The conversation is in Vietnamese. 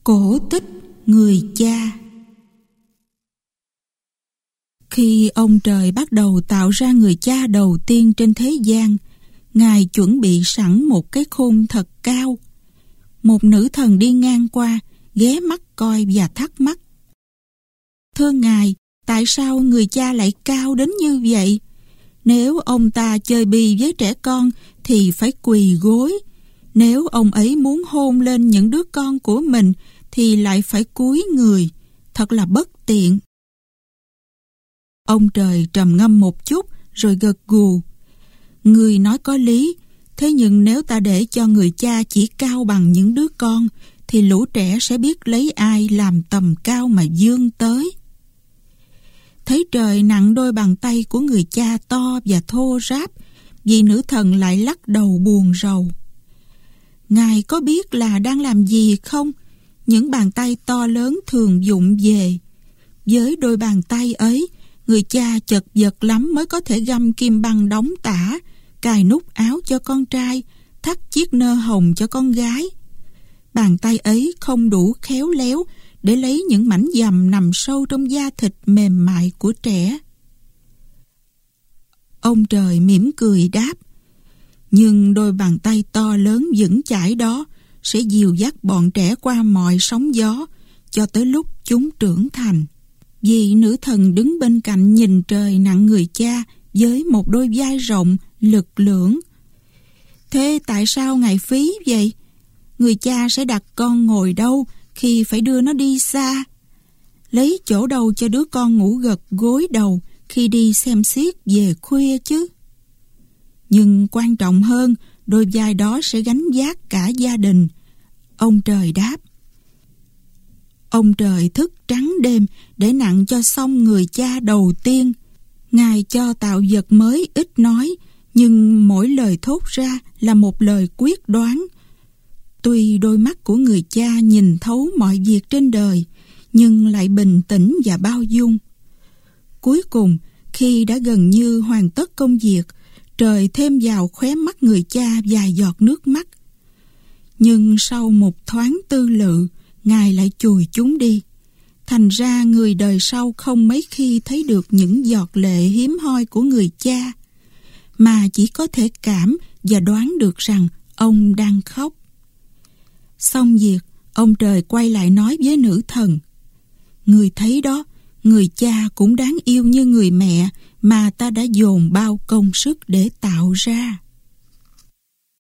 Cổ tích người cha. Khi ông trời bắt đầu tạo ra người cha đầu tiên trên thế gian, Ngài chuẩn bị sẵn một cái khôn thật cao. Một nữ thần đi ngang qua, ghé mắt coi và thắc mắc: "Thưa Ngài, tại sao người cha lại cao đến như vậy? Nếu ông ta chơi bì với trẻ con thì phải quỳ gối. Nếu ông ấy muốn hôn lên những đứa con của mình thì lại phải cúi người. Thật là bất tiện." Ông trời trầm ngâm một chút rồi gật gù: "Người nói có lý, thế nhưng nếu ta để cho người cha chỉ cao bằng những đứa con thì lũ trẻ sẽ biết lấy ai làm tầm cao mà vươn tới." Thấy trời nặng đôi bàn tay của người cha to và thô ráp, vị nữ thần lại lắc đầu buồn rầu. "Ngài có biết là đang làm gì không? Những bàn tay to lớn thường vụng về. Với đôi bàn tay ấy, người cha chật vật lắm mới có thể găm kim băng đóng tả, cài nút áo cho con trai, thắt chiếc nơ hồng cho con gái. Bàn tay ấy không đủ khéo léo để lấy những mảnh dầm nằm sâu trong da thịt mềm mại của trẻ." Ông trời mỉm cười đáp: "Nhưng đôi bàn tay to lớn vững chãi đó sẽ dìu dắt bọn trẻ qua mọi sóng gió cho tới lúc chúng trưởng thành." Vị nữ thần đứng bên cạnh nhìn trời nặng người cha với một đôi vai rộng, lực lưỡng. "Thế tại sao Ngài phí vậy? Người cha sẽ đặt con ngồi đâu khi phải đưa nó đi xa? Lấy chỗ đâu cho đứa con ngủ gật gối đầu khi đi xem xiếc về khuya chứ? Nhưng quan trọng hơn, đôi vai đó sẽ gánh vác cả gia đình." Ông trời đáp. Ông trời thức trắng đêm để nặng cho xong người cha đầu tiên. Ngài cho tạo vật mới ít nói, nhưng mỗi lời thốt ra là một lời quyết đoán. Tuy đôi mắt của người cha nhìn thấu mọi việc trên đời, nhưng lại bình tĩnh và bao dung. Cuối cùng, khi đã gần như hoàn tất công việc, trời thêm vào khóe mắt người cha vài giọt nước mắt. Nhưng sau một thoáng tư lự, Ngài lại chùi chúng đi. Thành ra người đời sau không mấy khi thấy được những giọt lệ hiếm hoi của người cha, mà chỉ có thể cảm và đoán được rằng ông đang khóc. Xong việc, ông trời quay lại nói với nữ thần: "Người thấy đó, người cha cũng đáng yêu như người mẹ mà ta đã dồn bao công sức để tạo ra."